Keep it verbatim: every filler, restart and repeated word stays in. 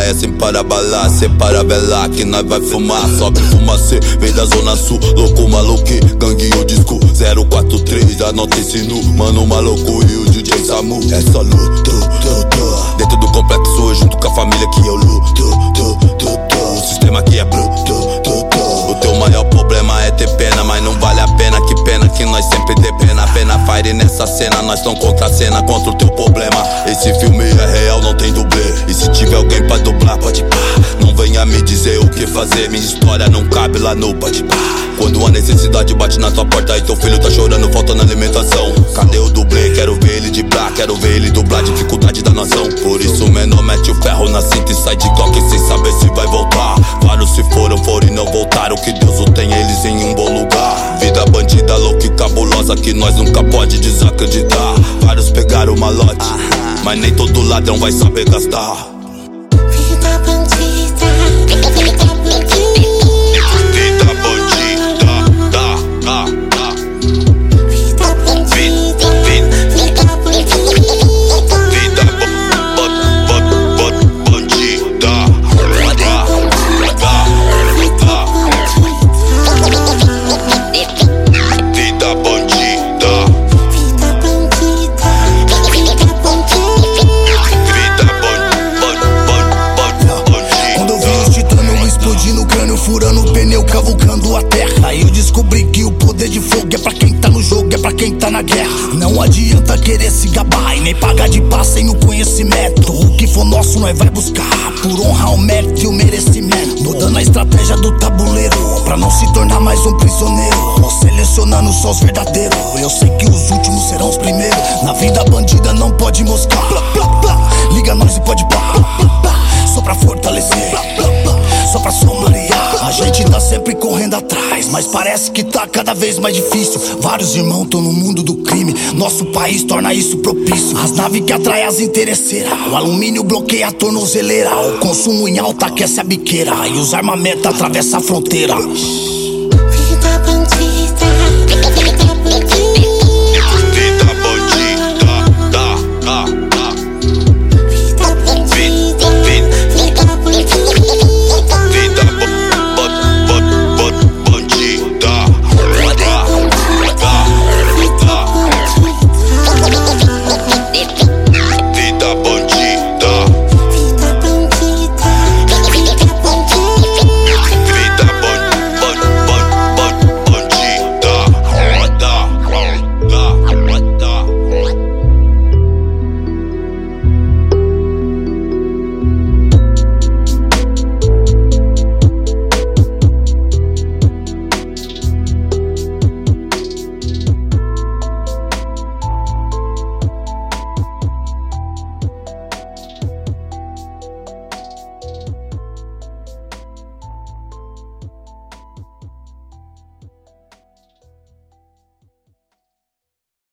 aparecem para balar, cê para velar que nós vai fumar. Sobe fumacê, vem da zona sul, louco maluque, gangue o disco zero quatro três, anota esse nu, mano maluco e o D J Samu. É só luto, dentro do complexo, junto com a família que eu luto. O sistema aqui é bruto. O teu maior problema é ter pena, mas não vale a pena. Que pena que nós sempre dê pena. Pena fire nessa cena, nós tão contra a cena, contra o teu problema. Esse filme é real, não tem dublê. E se tiver alguém pra dublar, pode pá. Não venha me dizer o que fazer, minha história não cabe lá no pode pá. Quando a necessidade bate na tua porta e teu filho tá chorando, faltando alimentação, cadê o dublê? Quero ver ele dublar, quero ver ele dublar, dificuldade da nação. Por isso o menor mete o ferro na cinta e sai de toque sem saber se vai voltar. Vários se foram, foram e não voltaram, que Deus o tenha eles em um bom lugar. Vida bandida, louca e cabulosa, que nós nunca pode desacreditar. Vários pegaram o malote, mas nem todo ladrão vai saber gastar. Vida bandida, vida bandida. Vida bandida, da, da, da. Vida bandida, vida bandida. Vida bandida, da, da, da. Vida bandida. Vida bandida, vida bandida. Quando eu vi os titãs explodindo o crânio, furando o pneu, cavucando a terra, aí eu descobri que o poder de fogo é pra quem tá no jogo, é pra quem tá na guerra. Não adianta querer se gabar e nem pagar de paz sem o conhecimento. O que for nosso nós vai buscar, por honrar o mérito e o merecimento. Mudando a estratégia do tabuleiro, pra não se tornar mais um prisioneiro. Selecionando só os verdadeiros, eu sei que os últimos serão os primeiros. Na vida bandida não pode moscar, blá, blá, blá. Liga nós e pode blá, blá, blá, blá. Só pra fortalecer, blá, blá, blá. Só pra somariar. A gente tá sempre correndo atrás, mas parece que tá cada vez mais difícil. Vários irmãos tão no mundo do crime, nosso país torna isso propício. As naves que atraem as interesseiras, o alumínio bloqueia a tornozeleira. O consumo em alta aquece a biqueira, e os armamentos atravessam a fronteira.